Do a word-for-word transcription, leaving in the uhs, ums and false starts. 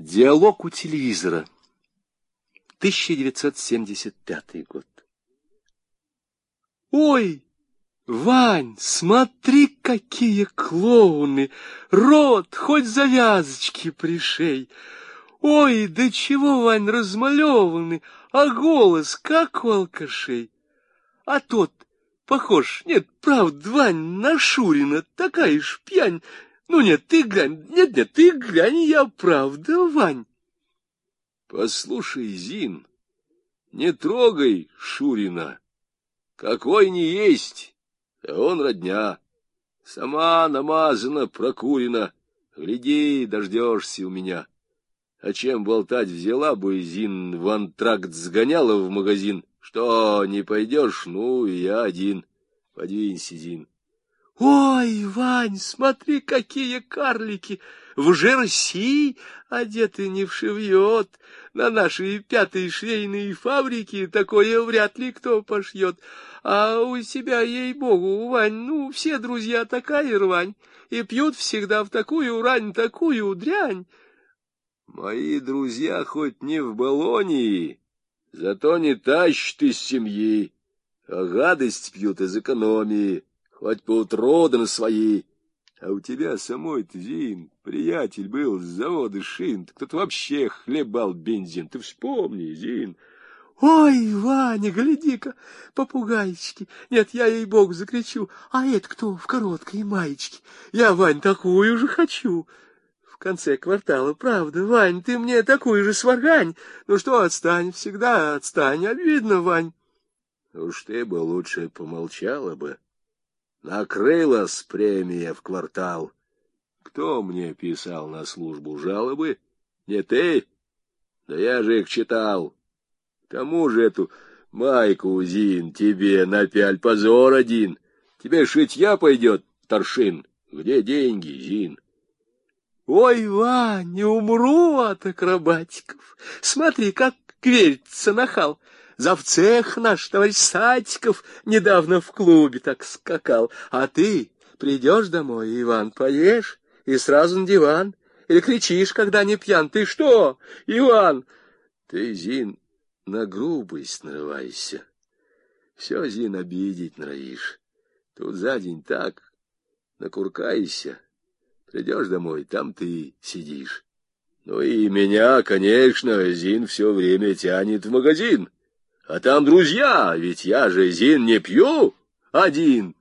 Диалог у телевизора. тысяча девятьсот семьдесят пятый год. Ой, Вань, смотри, какие клоуны! Рот хоть завязочки пришей. Ой, да чего, Вань, размалеваны, а голос как у алкашей. А тот похож, нет, правда, Вань, на Шурина, такая ж пьянь. Ну нет, ты глянь, нет, нет, ты глянь, я правда, Вань. Послушай, Зин, не трогай Шурина. Какой не есть, а он родня. Сама намазана, прокурена. Гляди, дождешься у меня. А чем болтать, взяла бы, Зин, в антракт сгоняла в магазин. Что, не пойдешь? Ну, и я один. Подвинься, Зин. Ой, Вань, смотри, какие карлики! В жерси одеты не вшивьет. На наши пятые швейные фабрики такое вряд ли кто пошьет. А у себя, ей-богу, Вань, ну, все друзья такая рвань. И пьют всегда в такую рань, такую дрянь. Мои друзья хоть не в Болонии, зато не тащат из семьи, а гадость пьют из экономии. Хоть поутру да на свои. А у тебя самой-то, Зин, приятель был с завода шин, кто-то вообще хлебал бензин. Ты вспомни, Зин. Ой, Ваня, гляди-ка, попугайчики. Нет, я ей-богу закричу. А это кто в короткой маечке? Я, Вань, такую же хочу. В конце квартала, правда, Вань, ты мне такую же сваргань. Ну что, отстань, всегда отстань, обидно, Вань. Уж ты бы лучше помолчала бы. Накрылась премия в квартал. Кто мне писал на службу жалобы? Не ты? Да я же их читал. К тому же эту майку, Зин, тебе напяль, позор один. Тебе шитья пойдет, торшин. Где деньги, Зин? Ой, Вань, не умру от акробатиков. Смотри, как кверится нахал. Завцех наш товарищ Сатиков недавно в клубе так скакал. А ты придешь домой, Иван, поешь и сразу на диван. Или кричишь, когда не пьян. Ты что, Иван? Ты, Зин, на грубость нарывайся. Все, Зин, обидеть норовишь. Тут за день так накуркайся. Придешь домой, там ты сидишь. Ну и меня, конечно, Зин все время тянет в магазин. А там друзья, ведь я же, Зин, не пью один.